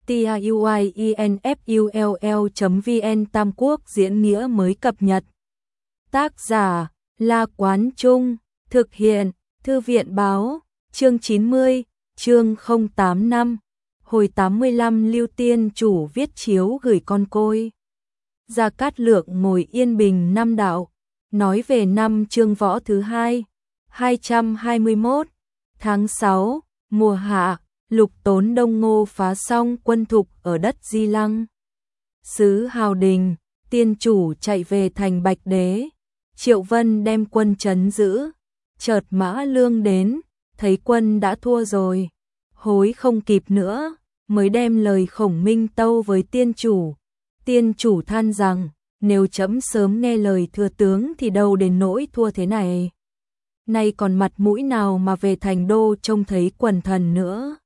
tiuinfull.vn Tam Quốc diễn nghĩa mới cập nhật. Tác giả La Quán Trung, thực hiện Thư viện Báo, chương 90, chương 085, hồi 85 Lưu Tiên Chủ viết chiếu gửi con côi. Gia Cát Lượng ngồi yên bình năm đạo, nói về năm chương võ thứ 221, tháng 6, mùa hạ, Lục Tốn Đông Ngô phá xong quân Thục ở đất Di Lăng. Sứ Hào Đình, Tiên Chủ chạy về thành Bạch Đế, Triệu Vân đem quân trấn giữ, chợt Mã Lương đến, thấy quân đã thua rồi, hối không kịp nữa, mới đem lời khổng minh tâu với Tiên Chủ. Tiên Chủ than rằng, nếu trẫm sớm nghe lời thừa tướng thì đâu đến nỗi thua thế này. Nay còn mặt mũi nào mà về thành đô trông thấy quần thần nữa.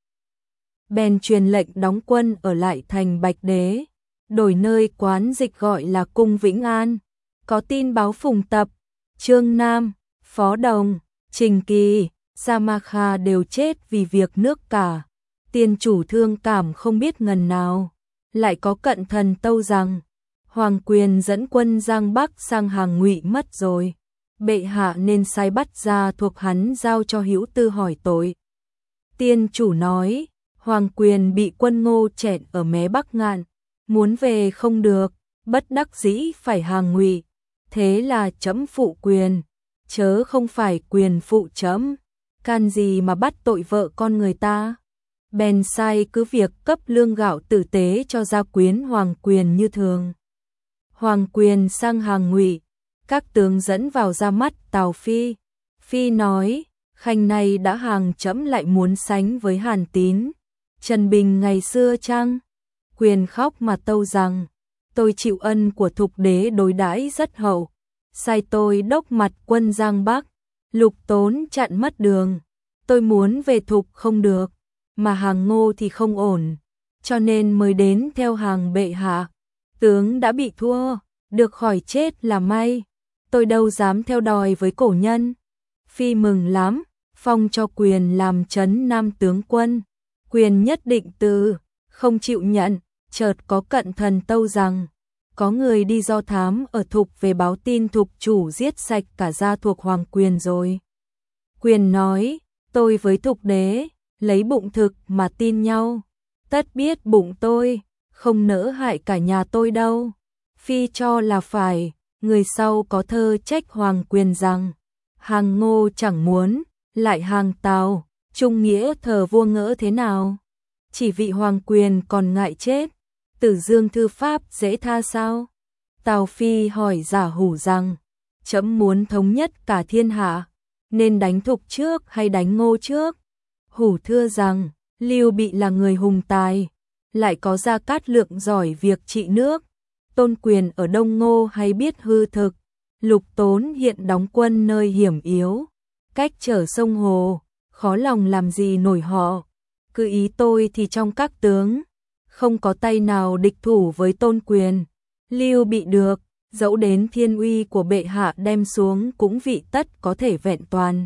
Bèn truyền lệnh đóng quân ở lại thành Bạch Đế, đổi nơi quán dịch gọi là Cung Vĩnh An. Có tin báo Phùng Tập, Trương Nam, Phó Đồng, Trình Kỳ, Sa Ma Kha đều chết vì việc nước cả. Tiên Chủ thương cảm không biết ngần nào. Lại có cận thần tâu rằng, Hoàng Quyền dẫn quân Giang Bắc sang hàng Ngụy mất rồi. Bệ hạ nên sai bắt ra thuộc hắn giao cho Hữu Tư hỏi tội. Tiên Chủ nói, Hoàng Quyền bị quân Ngô chẹn ở mé Bắc Ngạn, muốn về không được, bất đắc dĩ phải hàng Ngụy, thế là trẫm phụ quyền, chớ không phải quyền phụ trẫm, can gì mà bắt tội vợ con người ta. Bèn sai cứ việc cấp lương gạo tử tế cho gia quyến Hoàng Quyền như thường. Hoàng Quyền sang hàng Ngụy, các tướng dẫn vào ra mắt Tào Phi. Phi nói, khanh này đã hàng trẫm lại muốn sánh với Hàn Tín, Trần Bình ngày xưa chăng? Quyền khóc mà tâu rằng, tôi chịu ân của Thục Đế đối đãi rất hậu, sai tôi đốc mặt quân Giang Bắc, Lục Tốn chặn mất đường, tôi muốn về Thục không được, mà hàng Ngô thì không ổn, cho nên mới đến theo hàng bệ hạ. Tướng đã bị thua, được khỏi chết là may, tôi đâu dám theo đòi với cổ nhân. Phi mừng lắm, phong cho Quyền làm trấn Nam tướng quân. Quyền nhất định từ, không chịu nhận, chợt có cận thần tâu rằng, có người đi do thám ở Thục về báo tin Thục chủ giết sạch cả gia thuộc Hoàng Quyền rồi. Quyền nói, tôi với Thục Đế, lấy bụng thực mà tin nhau, tất biết bụng tôi, không nỡ hại cả nhà tôi đâu. Phi cho là phải, người sau có thơ trách Hoàng Quyền rằng, hàng Ngô chẳng muốn, lại hàng Tào, trung nghĩa thờ vua ngỡ thế nào? Chỉ vị Hoàng Quyền còn ngại chết, Tử Dương thư pháp dễ tha sao? Tào Phi hỏi Giả Hủ rằng, trẫm muốn thống nhất cả thiên hạ, nên đánh Thục trước hay đánh Ngô trước? Hủ thưa rằng, Lưu Bị là người hùng tài, lại có Gia Cát Lượng giỏi việc trị nước, Tôn Quyền ở Đông Ngô hay biết hư thực, Lục Tốn hiện đóng quân nơi hiểm yếu, cách trở sông hồ, khó lòng làm gì nổi họ. Cứ ý tôi thì trong các tướng, không có tay nào địch thủ với Tôn Quyền. Lưu Bị được, dẫu đến thiên uy của bệ hạ đem xuống cũng vị tất có thể vẹn toàn.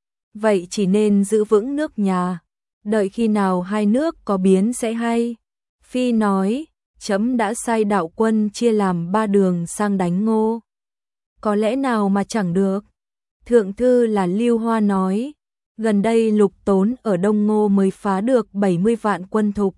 Vậy chỉ nên giữ vững nước nhà, đợi khi nào hai nước có biến sẽ hay. Phi nói, trẫm đã sai đạo quân chia làm 3 đường sang đánh Ngô. Có lẽ nào mà chẳng được. Thượng thư là Lưu Hoa nói, gần đây Lục Tốn ở Đông Ngô mới phá được 70 vạn quân Thục.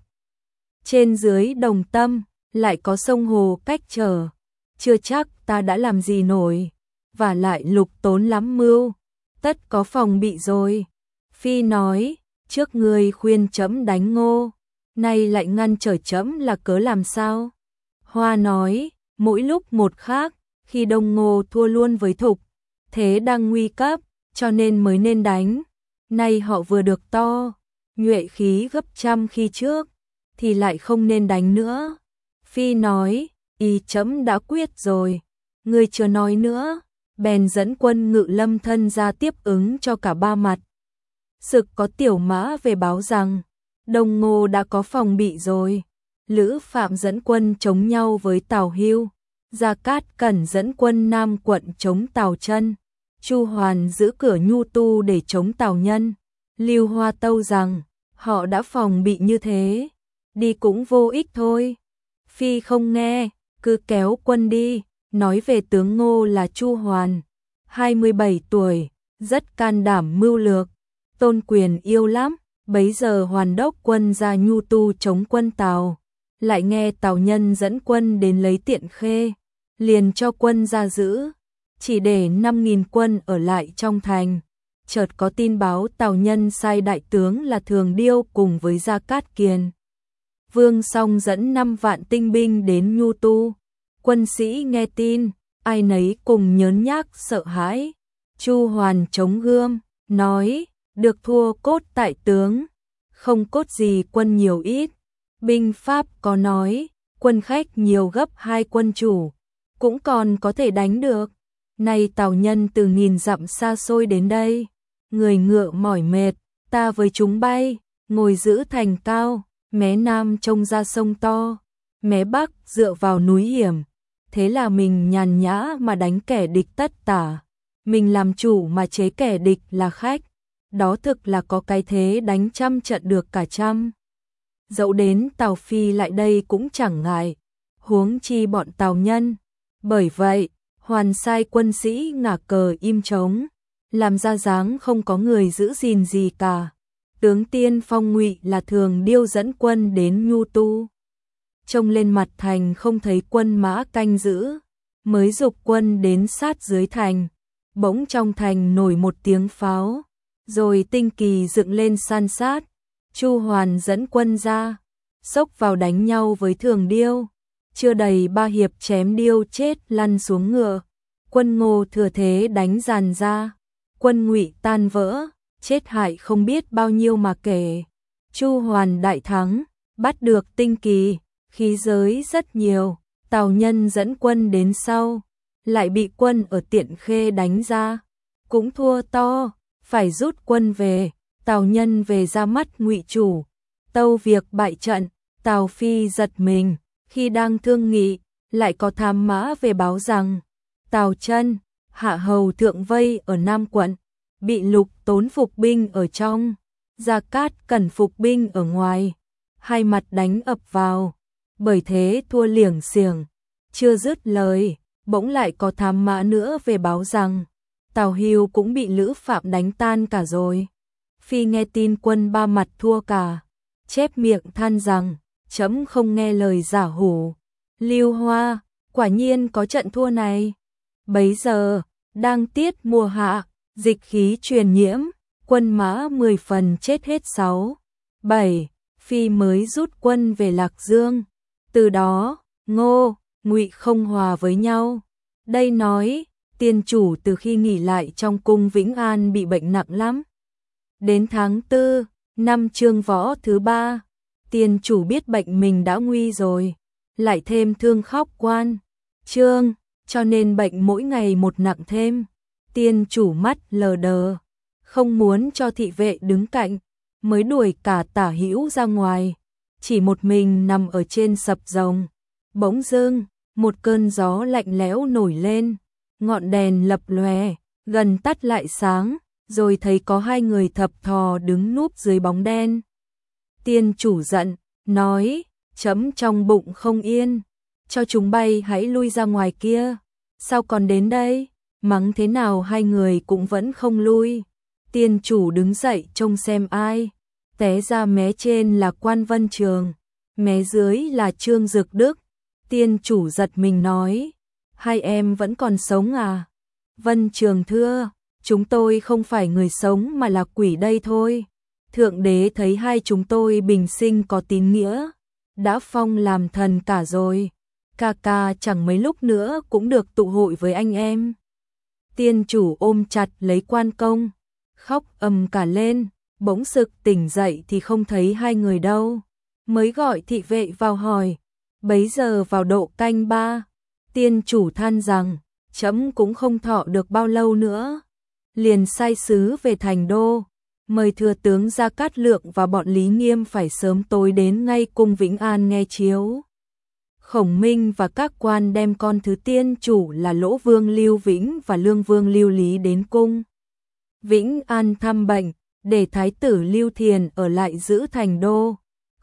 Trên dưới Đồng Tâm, lại có sông hồ cách trở, chưa chắc ta đã làm gì nổi, và lại Lục Tốn lắm mưu, tất có phòng bị rồi. Phi nói, trước người khuyên trẫm đánh Ngô, nay lại ngăn trở trẫm là cớ làm sao? Hoa nói, mỗi lúc một khác, khi Đông Ngô thua luôn với Thục, thế đang nguy cấp, cho nên mới nên đánh. Nay họ vừa được to, nhuệ khí gấp trăm khi trước, thì lại không nên đánh nữa. Phi nói, ý trẫm đã quyết rồi, người chưa nói nữa. Bèn dẫn quân Ngự Lâm thân ra tiếp ứng cho cả 3 mặt. Sực có tiểu mã về báo rằng, Đông Ngô đã có phòng bị rồi. Lữ Phạm dẫn quân chống nhau với Tào Hưu, Gia Cát Cẩn dẫn quân Nam quận chống Tào Chân, Chu Hoàn giữ cửa Nhu Tu để chống Tào Nhân. Lưu Hoa tâu rằng, họ đã phòng bị như thế, đi cũng vô ích thôi. Phi không nghe, cứ kéo quân đi, nói về tướng Ngô là Chu Hoàn, 27 tuổi, rất can đảm mưu lược, Tôn Quyền yêu lắm, bấy giờ Hoàn đốc quân ra Nhu Tu chống quân Tào, lại nghe Tào Nhân dẫn quân đến lấy Tiện Khê, liền cho quân ra giữ, chỉ để 5.000 quân ở lại trong thành. Chợt có tin báo Tào Nhân sai đại tướng là Thường Điêu cùng với Gia Cát Kiền, Vương Song dẫn 5 vạn tinh binh đến Nhu Tu. Quân sĩ nghe tin, ai nấy cùng nhớn nhác sợ hãi. Chu Hoàn chống gươm, nói, được thua cốt tại tướng, không cốt gì quân nhiều ít. Binh pháp có nói, quân khách nhiều gấp 2 quân chủ, cũng còn có thể đánh được. Nay Tào Nhân từ nghìn dặm xa xôi đến đây, người ngựa mỏi mệt, ta với chúng bay, ngồi giữ thành cao, mé nam trông ra sông to, mé bắc dựa vào núi hiểm. Thế là mình nhàn nhã mà đánh kẻ địch tất tả, mình làm chủ mà chế kẻ địch là khách. Đó thực là có cái thế đánh trăm trận được cả trăm. Dẫu đến Tào Phi lại đây cũng chẳng ngại, huống chi bọn Tào Nhân. Bởi vậy, Hoàn sai quân sĩ ngả cờ im trống, làm ra dáng không có người giữ gìn gì cả. Tướng tiên phong Ngụy là Thường Điêu dẫn quân đến Nhu Tu. Trông lên mặt thành không thấy quân mã canh giữ, mới giục quân đến sát dưới thành. Bỗng trong thành nổi một tiếng pháo, rồi tinh kỳ dựng lên san sát. Chu Hoàn dẫn quân ra, xốc vào đánh nhau với Thường Điêu. Chưa đầy 3 hiệp chém Điêu chết lăn xuống ngựa. Quân Ngô thừa thế đánh dàn ra, quân Ngụy tan vỡ, chết hại không biết bao nhiêu mà kể. Chu Hoàn đại thắng, bắt được tinh kỳ, khí giới rất nhiều. Tào Nhân dẫn quân đến sau, lại bị quân ở Tiện Khê đánh ra, cũng thua to, phải rút quân về. Tào Nhân về ra mắt Ngụy chủ, tâu việc bại trận. Tào Phi giật mình, khi đang thương nghị, lại có thám mã về báo rằng Tào Chân, hạ hầu thượng vây ở Nam quận, bị Lục Tốn phục binh ở trong, Gia Cát Cẩn phục binh ở ngoài, hai mặt đánh ập vào, bởi thế thua liểng xiểng. Chưa dứt lời, bỗng lại có thám mã nữa về báo rằng Tào Hưu cũng bị Lữ Phạm đánh tan cả rồi. Phi nghe tin quân ba mặt thua cả, chép miệng than rằng chấm không nghe lời giả hủ. Lưu Hoa, quả nhiên có trận thua này. Bấy giờ, đang tiết mùa hạ, dịch khí truyền nhiễm, quân mã 10 phần chết hết 6, 7, Phi mới rút quân về Lạc Dương. Từ đó, Ngô, Ngụy không hòa với nhau. Đây nói, tiên chủ từ khi nghỉ lại trong cung Vĩnh An bị bệnh nặng lắm. Đến tháng 4, năm Chương Võ thứ 3, tiên chủ biết bệnh mình đã nguy rồi, lại thêm thương khóc quan Trương, cho nên bệnh mỗi ngày một nặng thêm. Tiên chủ mắt lờ đờ, không muốn cho thị vệ đứng cạnh, mới đuổi cả Tả Hữu ra ngoài, chỉ một mình nằm ở trên sập rồng. Bỗng dưng, một cơn gió lạnh lẽo nổi lên, ngọn đèn lập lòe, gần tắt lại sáng, rồi thấy có 2 người thập thò đứng núp dưới bóng đen. Tiên chủ giận, nói, chấm trong bụng không yên, cho chúng bay hãy lui ra ngoài kia. Sao còn đến đây? Mắng thế nào 2 người cũng vẫn không lui. Tiên chủ đứng dậy trông xem ai. Té ra mé trên là Quan Vân Trường, mé dưới là Trương Dực Đức. Tiên chủ giật mình nói, 2 em vẫn còn sống à? Vân Trường thưa, chúng tôi không phải người sống mà là quỷ đây thôi. Thượng đế thấy 2 chúng tôi bình sinh có tín nghĩa, đã phong làm thần cả rồi. Ca ca chẳng mấy lúc nữa cũng được tụ hội với anh em. Tiên chủ ôm chặt lấy Quan Công, khóc ầm cả lên. Bỗng sực tỉnh dậy thì không thấy 2 người đâu, mới gọi thị vệ vào hỏi. Bấy giờ vào độ canh 3, tiên chủ than rằng chấm cũng không thọ được bao lâu nữa, liền sai sứ về thành đô, mời thừa tướng Gia Cát Lượng và bọn Lý Nghiêm phải sớm tối đến ngay cung Vĩnh An nghe chiếu. Khổng Minh và các quan đem con thứ tiên chủ là Lỗ Vương Lưu Vĩnh và Lương Vương Lưu Lý đến cung Vĩnh An thăm bệnh, để thái tử Lưu Thiền ở lại giữ thành đô.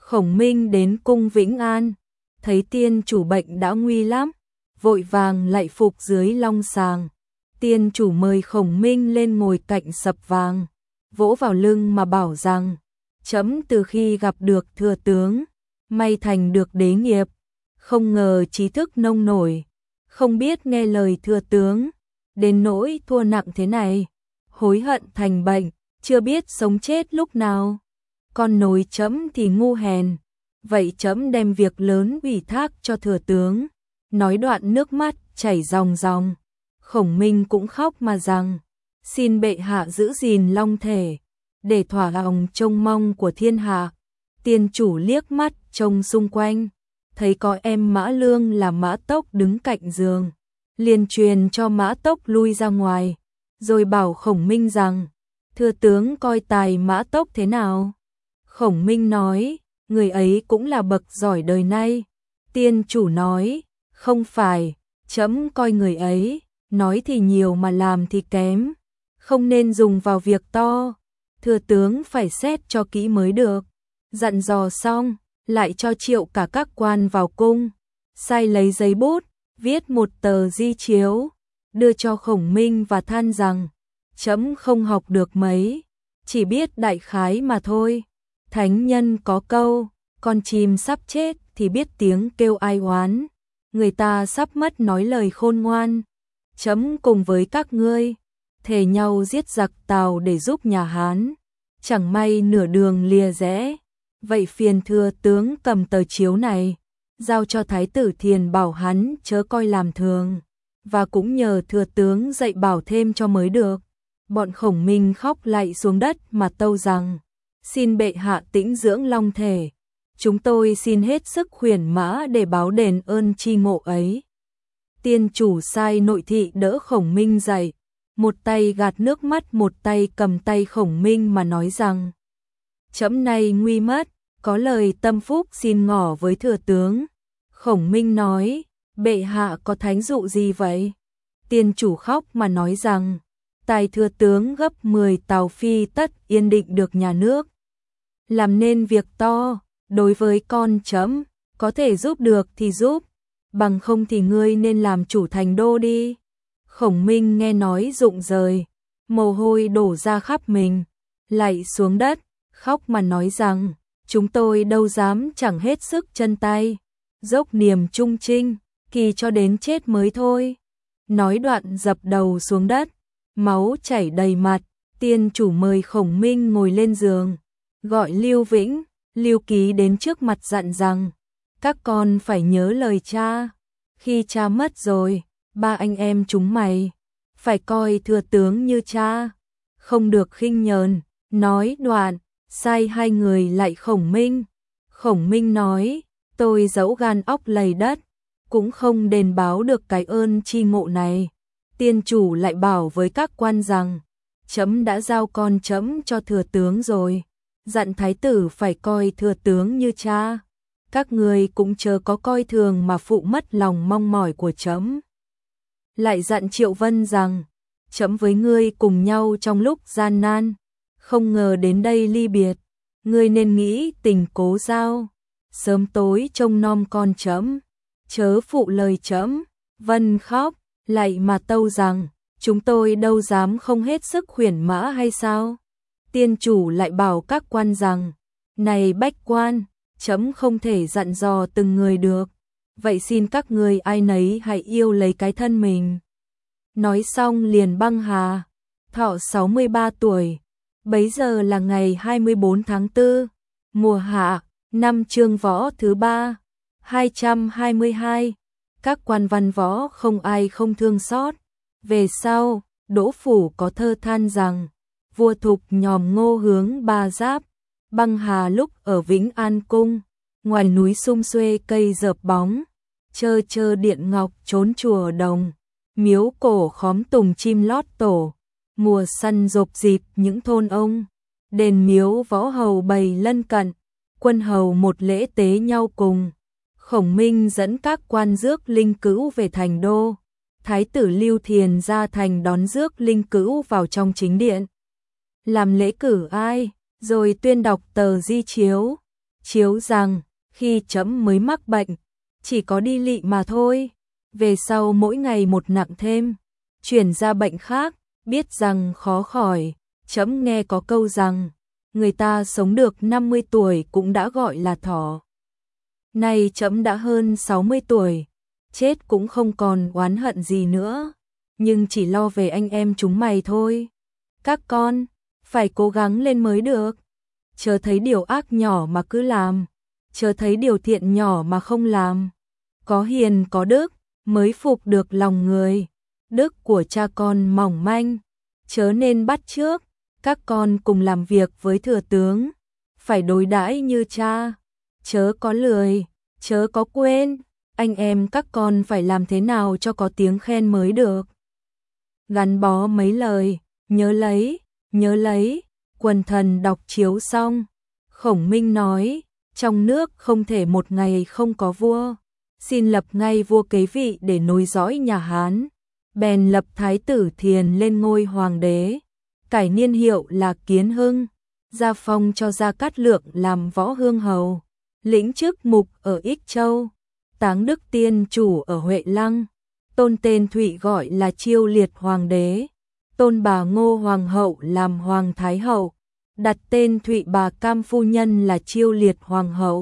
Khổng Minh đến cung Vĩnh An, thấy tiên chủ bệnh đã nguy lắm, vội vàng lạy phục dưới long sàng. Tiên chủ mời Khổng Minh lên ngồi cạnh sập vàng, vỗ vào lưng mà bảo rằng: "Trẫm từ khi gặp được thừa tướng, may thành được đế nghiệp, không ngờ trí thức nông nổi, không biết nghe lời thừa tướng, đến nỗi thua nặng thế này, hối hận thành bệnh, chưa biết sống chết lúc nào. Con nối trẫm thì ngu hèn, vậy trẫm đem việc lớn ủy thác cho thừa tướng." Nói đoạn nước mắt chảy ròng ròng. Khổng Minh cũng khóc mà rằng: "Xin bệ hạ giữ gìn long thể, để thỏa lòng trông mong của thiên hạ." Tiên chủ liếc mắt trông xung quanh, thấy có em Mã Lương là Mã Tốc đứng cạnh giường, liền truyền cho Mã Tốc lui ra ngoài, rồi bảo Khổng Minh rằng: "Thừa tướng coi tài Mã Tốc thế nào?" Khổng Minh nói: "Người ấy cũng là bậc giỏi đời nay." Tiên chủ nói: "Không phải, trẫm coi người ấy, nói thì nhiều mà làm thì kém, không nên dùng vào việc to, thừa tướng phải xét cho kỹ mới được." Dặn dò xong, lại cho triệu cả các quan vào cung, sai lấy giấy bút, viết một tờ di chiếu, đưa cho Khổng Minh và than rằng: "Trẫm không học được mấy, chỉ biết đại khái mà thôi. Thánh nhân có câu, con chim sắp chết thì biết tiếng kêu ai oán, người ta sắp mất nói lời khôn ngoan. Trẫm cùng với các ngươi, thề nhau giết giặc Tào để giúp nhà Hán, chẳng may nửa đường lìa rẽ. Vậy phiền thừa tướng cầm tờ chiếu này, giao cho Thái tử Thiền bảo hắn chớ coi làm thường, và cũng nhờ thừa tướng dạy bảo thêm cho mới được." Bọn Khổng Minh khóc lạy xuống đất mà tâu rằng: "Xin bệ hạ tĩnh dưỡng long thể, chúng tôi xin hết sức khuyển mã để báo đền ơn tri ngộ ấy." Tiên chủ sai nội thị đỡ Khổng Minh dậy, một tay gạt nước mắt một tay cầm tay Khổng Minh mà nói rằng: "Trẫm nay nguy mất, có lời tâm phúc xin ngỏ với thừa tướng." Khổng Minh nói: "Bệ hạ có thánh dụ gì vậy?" Tiên chủ khóc mà nói rằng: "Tài thừa tướng gấp 10 tàu phi tất yên định được nhà nước, làm nên việc to, đối với con trẫm, có thể giúp được thì giúp, bằng không thì ngươi nên làm chủ thành đô đi." Khổng Minh nghe nói rụng rời, mồ hôi đổ ra khắp mình, lạy xuống đất, khóc mà nói rằng: "Chúng tôi đâu dám chẳng hết sức chân tay, dốc niềm trung trinh, kỳ cho đến chết mới thôi." Nói đoạn dập đầu xuống đất, máu chảy đầy mặt. Tiên chủ mời Khổng Minh ngồi lên giường, gọi Lưu Vĩnh, Lưu Ký đến trước mặt dặn rằng: "Các con phải nhớ lời cha, khi cha mất rồi, ba anh em chúng mày phải coi thừa tướng như cha, không được khinh nhờn." Nói đoạn, sai hai người lạy Khổng Minh. Khổng Minh nói: "Tôi dẫu gan óc lầy đất, cũng không đền báo được cái ơn tri ngộ này." Tiên chủ lại bảo với các quan rằng: "Trẫm đã giao con trẫm cho thừa tướng rồi, dặn thái tử phải coi thừa tướng như cha. Các người cũng chớ có coi thường mà phụ mất lòng mong mỏi của trẫm." Lại dặn Triệu Vân rằng: "Trẫm với ngươi cùng nhau trong lúc gian nan, không ngờ đến đây ly biệt, ngươi nên nghĩ tình cố giao, sớm tối trông nom con trẫm, chớ phụ lời trẫm." Vân khóc lạy mà tâu rằng: "Chúng tôi đâu dám không hết sức khuyển mã hay sao?" Tiên chủ lại bảo các quan rằng: "Này bách quan, trẫm không thể dặn dò từng người được, vậy xin các người ai nấy hãy yêu lấy cái thân mình." Nói xong liền băng hà, thọ 63 tuổi. Bấy giờ là ngày 24 tháng 4, mùa hạ, năm Chương Võ thứ 3, 222. Các quan văn võ không ai không thương xót. Về sau, Đỗ Phủ có thơ than rằng: "Vua Thục nhòm Ngô hướng Ba Giáp, băng hà lúc ở Vĩnh An Cung, ngoài núi sum xuê cây dợp bóng, chơ chơ điện ngọc trốn chùa đồng, miếu cổ khóm tùng chim lót tổ, mùa săn rộp dịp những thôn ông, đền miếu võ hầu bày lân cận, quân hầu một lễ tế nhau cùng." Khổng Minh dẫn các quan rước linh cữu về thành đô. Thái tử Lưu Thiền ra thành đón rước linh cữu vào trong chính điện, làm lễ cử ai, rồi tuyên đọc tờ di chiếu. chiếu rằng, khi trẫm mới mắc bệnh, chỉ có đi lị mà thôi, về sau mỗi ngày một nặng thêm, chuyển ra bệnh khác, biết rằng khó khỏi, trẫm nghe có câu rằng, người ta sống được 50 tuổi cũng đã gọi là thọ. Nay trẫm đã hơn 60 tuổi, chết cũng không còn oán hận gì nữa, nhưng chỉ lo về anh em chúng mày thôi. Các con, phải cố gắng lên mới được, chớ thấy điều ác nhỏ mà cứ làm, chớ thấy điều thiện nhỏ mà không làm. Có hiền có đức, mới phục được lòng người, đức của cha con mỏng manh, chớ nên bắt chước, các con cùng làm việc với thừa tướng, phải đối đãi như cha, chớ có lười, chớ có quên, anh em các con phải làm thế nào cho có tiếng khen mới được. Gắn bó mấy lời, nhớ lấy, quần thần đọc chiếu xong, Khổng Minh nói, trong nước không thể một ngày không có vua, xin lập ngay vua kế vị để nối dõi nhà Hán, bèn lập Thái tử Thiền lên ngôi hoàng đế, cải niên hiệu là Kiến Hưng, gia phong cho Gia Cát Lượng làm võ hương hầu, lĩnh chức mục ở Ích Châu, táng Đức Tiên chủ ở Huệ Lăng, tôn tên Thụy gọi là Chiêu Liệt hoàng đế, tôn bà Ngô hoàng hậu làm hoàng thái hậu, đặt tên Thụy bà Cam phu nhân là Chiêu Liệt hoàng hậu,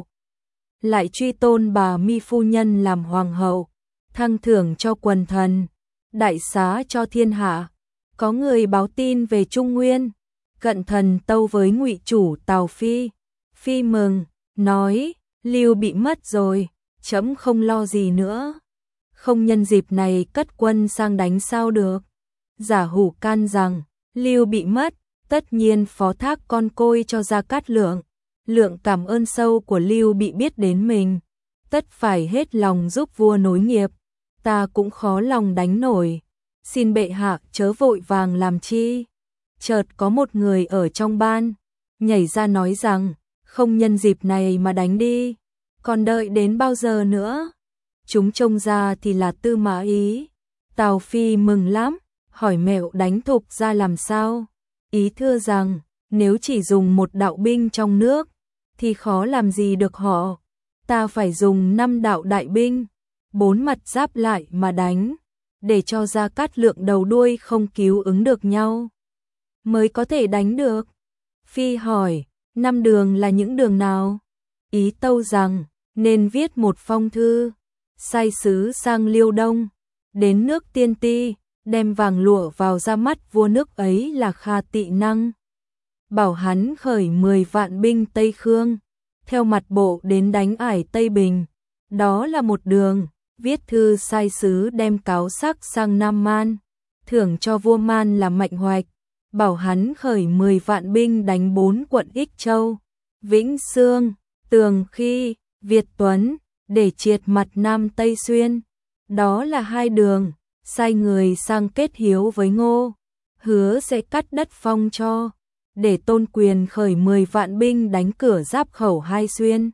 lại truy tôn bà Mi phu nhân làm hoàng hậu, thăng thưởng cho quần thần, đại xá cho thiên hạ. Có người báo tin về Trung Nguyên, cận thần tâu với Ngụy chủ Tào Phi, Phi mừng, nói, Lưu bị mất rồi, trẫm không lo gì nữa, không nhân dịp này cất quân sang đánh sao được. Giả Hủ can rằng, Lưu bị mất, tất nhiên phó thác con côi cho Gia Cát Lượng, Lượng cảm ơn sâu của Lưu bị biết đến mình, tất phải hết lòng giúp vua nối nghiệp, ta cũng khó lòng đánh nổi, xin bệ hạ chớ vội vàng làm chi. Chợt có một người ở trong ban, nhảy ra nói rằng, không nhân dịp này mà đánh đi, còn đợi đến bao giờ nữa? Chúng trông ra thì là Tư Mã Ý. Tào Phi mừng lắm, hỏi mẹo đánh Thục ra làm sao? Ý thưa rằng, nếu chỉ dùng một đạo binh trong nước, thì khó làm gì được họ. Ta phải dùng 5 đạo đại binh, 4 mặt giáp lại mà đánh, để cho Gia Cát Lượng đầu đuôi không cứu ứng được nhau, mới có thể đánh được. Phi hỏi, 5 đường là những đường nào? Ý tâu rằng, nên viết một phong thư, sai sứ sang Liêu Đông, đến nước Tiên Ti, đem vàng lụa vào ra mắt vua nước ấy là Kha Tị Năng, bảo hắn khởi 10 vạn binh Tây Khương, theo mặt bộ đến đánh ải Tây Bình, đó là một đường. Viết thư sai sứ đem cáo sắc sang Nam Man, thưởng cho vua Man là Mạnh Hoạch, bảo hắn khởi 10 vạn binh đánh 4 quận Ích Châu, Vĩnh Sương, Tường Khi, Việt Tuấn, để triệt mặt Nam Tây Xuyên. Đó là 2 đường, sai người sang kết hiếu với Ngô, hứa sẽ cắt đất phong cho, để Tôn Quyền khởi 10 vạn binh đánh cửa giáp khẩu Hai Xuyên,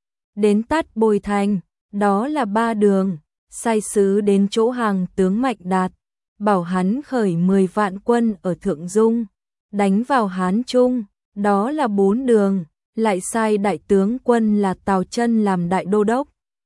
đến Tát Bồi Thành. Đó là 3 đường, sai sứ đến chỗ hàng tướng Mạnh Đạt, bảo hắn khởi 10 vạn quân ở Thượng Dung, đánh vào Hán Trung. Đó là 4 đường, lại sai đại tướng quân là Tào Chân làm đại đô đốc,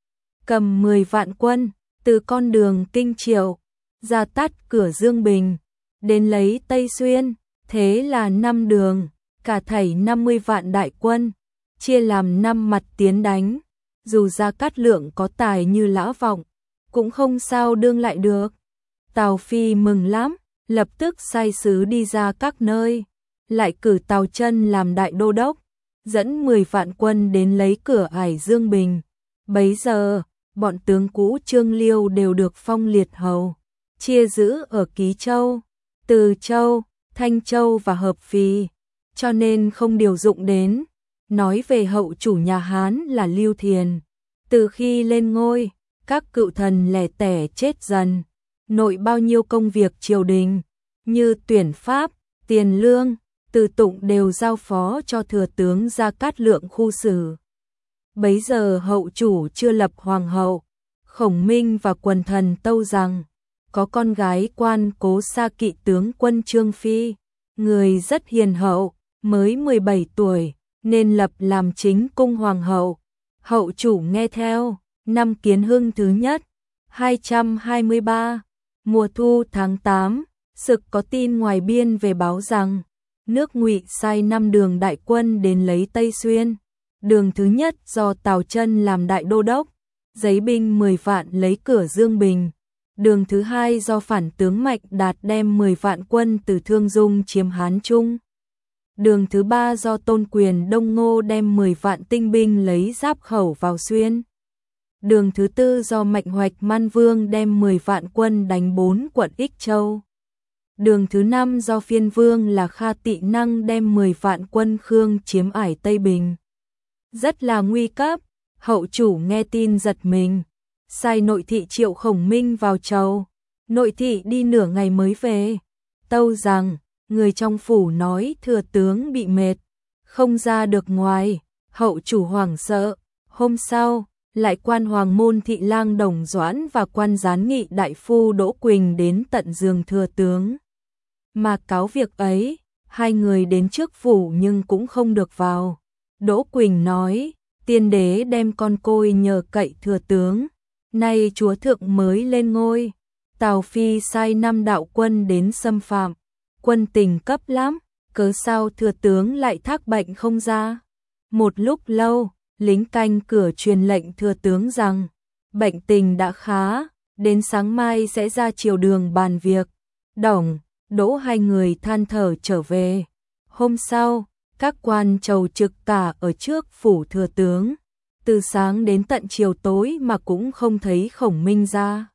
cầm 10 vạn quân, từ con đường Kinh Triệu, ra tắt cửa Dương Bình, đến lấy Tây Xuyên, thế là 5 đường, cả thảy 50 vạn đại quân, chia làm 5 mặt tiến đánh. Dù Gia Cát Lượng có tài như Lã Vọng, cũng không sao đương lại được. Tào Phi mừng lắm, lập tức sai sứ đi ra các nơi, lại cử Tào Chân làm đại đô đốc, dẫn 10 vạn quân đến lấy cửa ải Dương Bình. Bấy giờ, bọn tướng cũ Trương Liêu đều được phong liệt hầu, chia giữ ở Ký Châu, Từ Châu, Thanh Châu và Hợp Phì, cho nên không điều dụng đến. Nói về hậu chủ nhà Hán là Lưu Thiền, từ khi lên ngôi, các cựu thần lẻ tẻ chết dần, nội bao nhiêu công việc triều đình, như tuyển pháp, tiền lương, từ tụng đều giao phó cho thừa tướng Gia Cát Lượng khu xử. Bấy giờ hậu chủ chưa lập hoàng hậu, Khổng Minh và quần thần tâu rằng, có con gái quan Cố Sa Kỵ tướng quân Trương Phi, người rất hiền hậu, mới 17 tuổi, nên lập làm chính cung hoàng hậu. Hậu chủ nghe theo. Năm Kiến Hưng thứ nhất, 223, mùa thu tháng 8, Sực có tin ngoài biên về báo rằng nước Ngụy sai 5 đường đại quân đến lấy Tây Xuyên. Đường thứ nhất do Tào Chân làm đại đô đốc, giấy binh 10 vạn lấy cửa Dương Bình. Đường thứ hai do phản tướng Mạnh Đạt đem 10 vạn quân từ Thương Dung chiếm Hán Trung. Đường thứ ba do Tôn Quyền Đông Ngô đem 10 vạn tinh binh lấy Giáp Khẩu vào Xuyên. Đường thứ tư do Mạnh Hoạch Man Vương đem 10 vạn quân đánh 4 quận Ích Châu. Đường thứ năm do Phiên Vương là Kha Tị Năng đem 10 vạn quân Khương chiếm ải Tây Bình. Rất là nguy cấp, hậu chủ nghe tin giật mình, sai nội thị triệu Khổng Minh vào chầu. Nội thị đi nửa ngày mới về, tâu rằng người trong phủ nói thừa tướng bị mệt, không ra được ngoài. Hậu chủ hoảng sợ. Hôm sau, lại quan hoàng môn thị lang Đồng Doãn và quan gián nghị đại phu Đỗ Quỳnh đến tận giường thừa tướng mà cáo việc ấy. Hai người đến trước phủ nhưng cũng không được vào. Đỗ Quỳnh nói, tiên đế đem con côi nhờ cậy thừa tướng, nay chúa thượng mới lên ngôi, Tào Phi sai 5 đạo quân đến xâm phạm, quân tình cấp lắm, cớ sao thừa tướng lại thác bệnh không ra. Một lúc lâu, lính canh cửa truyền lệnh thừa tướng rằng bệnh tình đã khá, đến sáng mai sẽ ra triều đường bàn việc. Đồng, Đỗ hai người than thở trở về. Hôm sau, các quan chầu trực cả ở trước phủ thừa tướng, từ sáng đến tận chiều tối mà cũng không thấy Khổng Minh ra.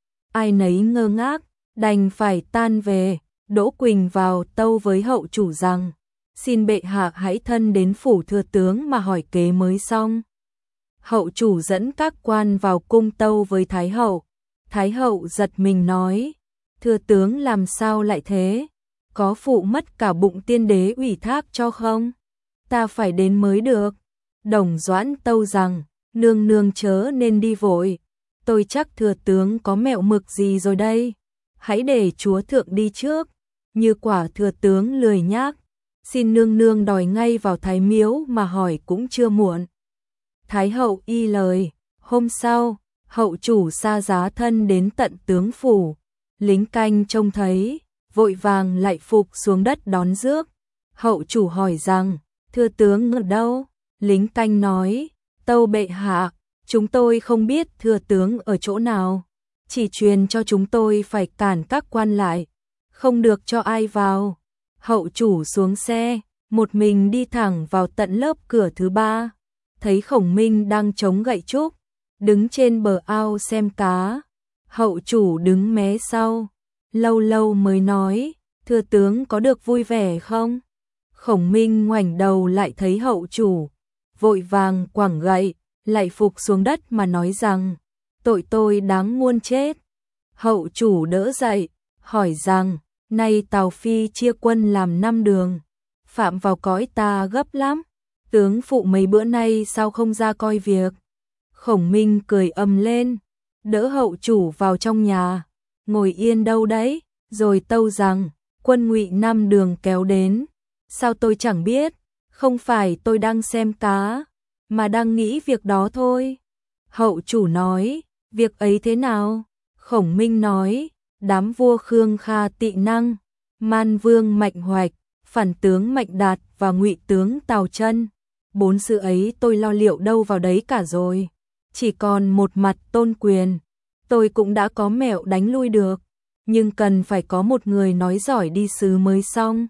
Ai nấy ngơ ngác, đành phải tan về. Đỗ Quỳnh vào tâu với hậu chủ rằng, xin bệ hạ hãy thân đến phủ thừa tướng mà hỏi kế mới xong. Hậu chủ dẫn các quan vào cung tâu với Thái hậu. Thái hậu giật mình nói, thừa tướng làm sao lại thế? Có phụ mất cả bụng tiên đế ủy thác cho không? Ta phải đến mới được. Đồng Doãn tâu rằng, nương nương chớ nên đi vội. Tôi chắc thừa tướng có mẹo mực gì rồi đây. Hãy để chúa thượng đi trước. Như quả thừa tướng lười nhác, xin nương nương đòi ngay vào Thái miếu mà hỏi cũng chưa muộn. Thái hậu y lời. Hôm sau, hậu chủ xa giá thân đến tận tướng phủ. Lính canh trông thấy, vội vàng lại phục xuống đất đón rước. Hậu chủ hỏi rằng, thưa tướng ở đâu? Lính canh nói, tâu bệ hạ, chúng tôi không biết thưa tướng ở chỗ nào. Chỉ truyền cho chúng tôi phải cản các quan lại, không được cho ai vào. Hậu chủ xuống xe, một mình đi thẳng vào tận lớp cửa thứ ba. Thấy Khổng Minh đang chống gậy trúc, đứng trên bờ ao xem cá. Hậu chủ đứng mé sau, lâu lâu mới nói, thưa tướng có được vui vẻ không? Khổng Minh ngoảnh đầu lại thấy hậu chủ, vội vàng quẳng gậy, lại phục xuống đất mà nói rằng, tội tôi đáng muôn chết. Hậu chủ đỡ dậy, hỏi rằng, nay Tào Phi chia quân làm 5 đường, phạm vào cõi ta gấp lắm, tướng phụ mấy bữa nay sao không ra coi việc? Khổng Minh cười ầm lên, đỡ hậu chủ vào trong nhà, ngồi yên đâu đấy, rồi tâu rằng, quân Ngụy 5 đường kéo đến, sao tôi chẳng biết, không phải tôi đang xem cá, mà đang nghĩ việc đó thôi. Hậu chủ nói, việc ấy thế nào? Khổng Minh nói, đám vua Khương Kha Tị Năng, Man Vương Mạnh Hoạch, phản tướng Mạnh Đạt và Ngụy tướng Tào Chân, 4 sự ấy tôi lo liệu đâu vào đấy cả rồi. Chỉ còn một mặt Tôn Quyền, tôi cũng đã có mẹo đánh lui được, nhưng cần phải có một người nói giỏi đi sứ mới xong.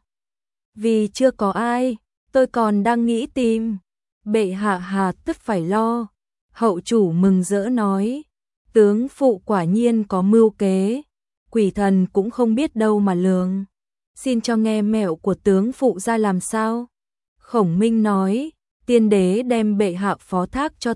Vì chưa có ai, tôi còn đang nghĩ tìm. Bệ hạ hà tất phải lo. Hậu chủ mừng rỡ nói, tướng phụ quả nhiên có mưu kế, quỷ thần cũng không biết đâu mà lường. Xin cho nghe mẹo của tướng phụ ra làm sao. Khổng Minh nói, tiên đế đem bệ hạ phó thác cho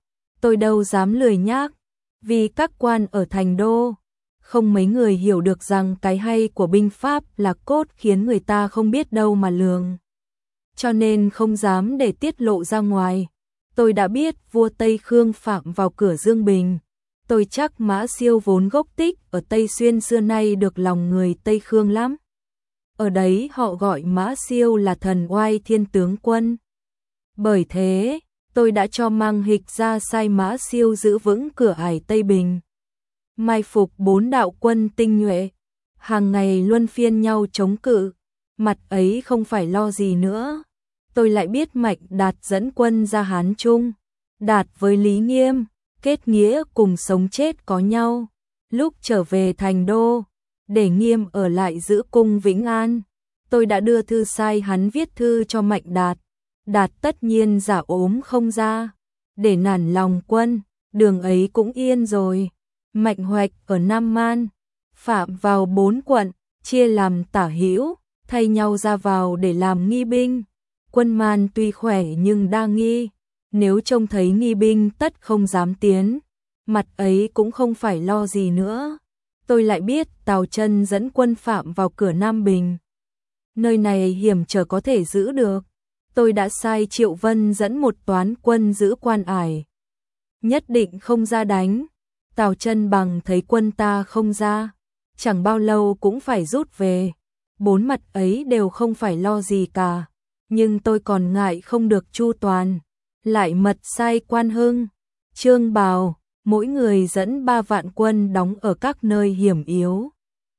tôi đâu dám lười nhác, vì các quan ở thành đô, không mấy người hiểu được rằng cái hay của binh pháp là cốt khiến người ta không biết đâu mà lường. Cho nên không dám để tiết lộ ra ngoài. Tôi đã biết vua Tây Khương phạm vào cửa Dương Bình. Tôi chắc Mã Siêu vốn gốc tích ở Tây Xuyên xưa nay được lòng người Tây Khương lắm. Ở đấy họ gọi Mã Siêu là thần oai thiên tướng quân. Bởi thế, tôi đã cho Mang Hịch ra sai Mã Siêu giữ vững cửa ải Tây Bình. Mai phục 4 đạo quân tinh nhuệ, hàng ngày luân phiên nhau chống cự, mặt ấy không phải lo gì nữa. Tôi lại biết Mạnh Đạt dẫn quân ra Hán Trung, Đạt với Lý Nghiêm, kết nghĩa cùng sống chết có nhau. Lúc trở về thành đô, để Nghiêm ở lại giữ cung Vĩnh An, tôi đã đưa thư sai hắn viết thư cho Mạnh Đạt. Đạt tất nhiên giả ốm không ra, để nản lòng quân, đường ấy cũng yên rồi. Mạnh Hoạch ở Nam Man, phạm vào 4 quận, chia làm tả hữu, thay nhau ra vào để làm nghi binh. Quân Man tuy khỏe nhưng đa nghi, nếu trông thấy nghi binh tất không dám tiến, mặt ấy cũng không phải lo gì nữa. Tôi lại biết Tào Chân dẫn quân phạm vào cửa Nam Bình. Nơi này hiểm trở có thể giữ được. Tôi đã sai Triệu Vân dẫn một toán quân giữ quan ải. Nhất định không ra đánh. Tào Chân bằng thấy quân ta không ra, chẳng bao lâu cũng phải rút về. 4 mặt ấy đều không phải lo gì cả. Nhưng tôi còn ngại không được chu toàn. Lại mật sai Quan Hưng, Trương Bào, mỗi người dẫn 3 vạn quân đóng ở các nơi hiểm yếu.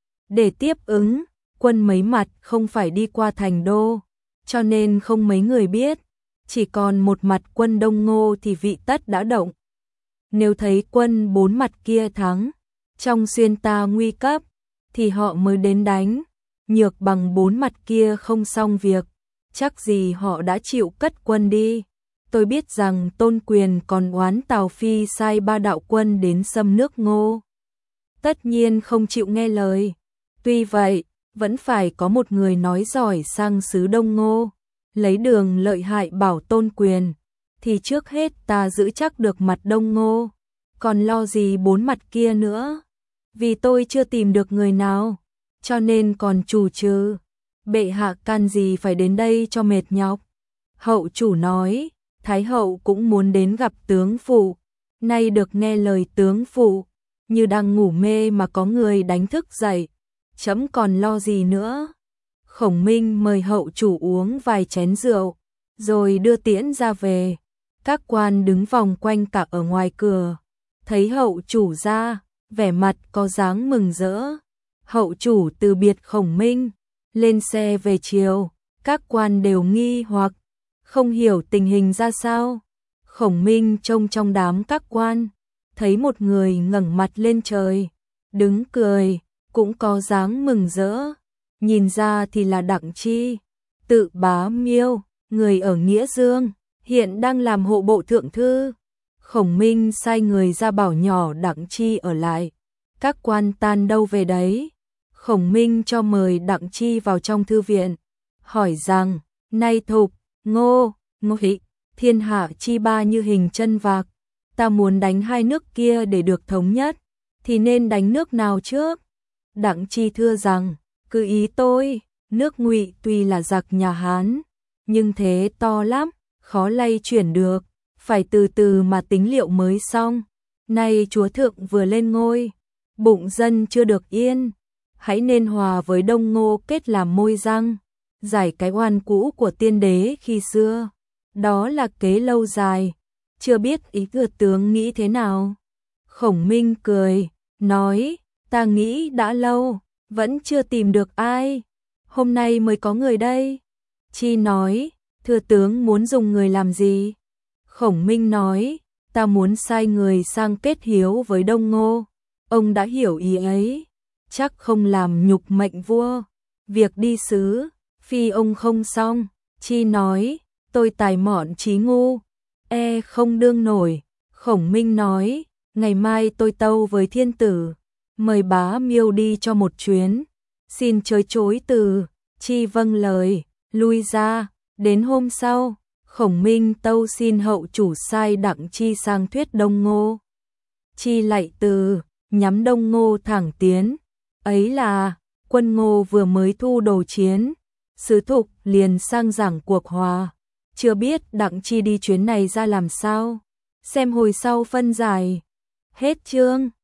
Để tiếp ứng, quân mấy mặt không phải đi qua thành đô, cho nên không mấy người biết. Chỉ còn một mặt quân Đông Ngô thì vị tất đã động. Nếu thấy quân 4 mặt kia thắng, trong xuyên ta nguy cấp, thì họ mới đến đánh. Nhược bằng 4 mặt kia không xong việc, chắc gì họ đã chịu cất quân đi. Tôi biết rằng Tôn Quyền còn oán Tào Phi sai 3 đạo quân đến xâm nước Ngô. Tất nhiên không chịu nghe lời. Tuy vậy, vẫn phải có một người nói giỏi sang xứ Đông Ngô, lấy đường lợi hại bảo Tôn Quyền, thì trước hết ta giữ chắc được mặt Đông Ngô, còn lo gì 4 mặt kia nữa. Vì tôi chưa tìm được người nào, cho nên còn chủ trừ. Bệ hạ can gì phải đến đây cho mệt nhọc. Hậu chủ nói, Thái hậu cũng muốn đến gặp tướng phụ, nay được nghe lời tướng phụ, như đang ngủ mê mà có người đánh thức dậy, chấm còn lo gì nữa. Khổng Minh mời hậu chủ uống vài chén rượu, rồi đưa tiễn ra về. Các quan đứng vòng quanh cả ở ngoài cửa, thấy hậu chủ ra, vẻ mặt có dáng mừng rỡ. Hậu chủ từ biệt Khổng Minh, lên xe về chiều, các quan đều nghi hoặc không hiểu tình hình ra sao. Khổng Minh trông trong đám các quan, thấy một người ngẩng mặt lên trời, đứng cười, cũng có dáng mừng rỡ. Nhìn ra thì là Đặng Chi, tự Bá Miêu, người ở Nghĩa Dương, hiện đang làm hộ bộ thượng thư. Khổng Minh sai người ra bảo nhỏ Đặng Chi ở lại. Các quan tan đâu về đấy. Khổng Minh cho mời Đặng Chi vào trong thư viện, hỏi rằng, nay Thục, Ngô, Ngô Hị, thiên hạ chi ba như hình chân vạc, ta muốn đánh 2 nước kia để được thống nhất, thì nên đánh nước nào trước? Đặng Chi thưa rằng, cứ ý tôi, nước Ngụy tuy là giặc nhà Hán, nhưng thế to lắm, khó lay chuyển được, phải từ từ mà tính liệu mới xong. Nay chúa thượng vừa lên ngôi, bụng dân chưa được yên, hãy nên hòa với Đông Ngô kết làm môi răng, giải cái oan cũ của tiên đế khi xưa. Đó là kế lâu dài, chưa biết ý của tướng nghĩ thế nào. Khổng Minh cười, nói, ta nghĩ đã lâu, vẫn chưa tìm được ai, hôm nay mới có người đây. Chi nói, thưa tướng muốn dùng người làm gì? Khổng Minh nói, ta muốn sai người sang kết hiếu với Đông Ngô. Ông đã hiểu ý ấy, chắc không làm nhục mệnh vua. Việc đi sứ, phi ông không xong. Chi nói, tôi tài mọn trí ngu, không đương nổi. Khổng Minh nói, ngày mai tôi tâu với thiên tử, mời Bá Miêu đi cho một chuyến, xin chối từ. Chi vâng lời, lui ra. Đến hôm sau, Khổng Minh tâu xin hậu chủ sai Đặng Chi sang thuyết Đông Ngô. Chi lạy từ, nhắm Đông Ngô thẳng tiến. Ấy là, quân Ngô vừa mới thu đồ chiến, sứ Thục liền sang giảng cuộc hòa. Chưa biết Đặng Chi đi chuyến này ra làm sao, xem hồi sau phân giải. Hết chương.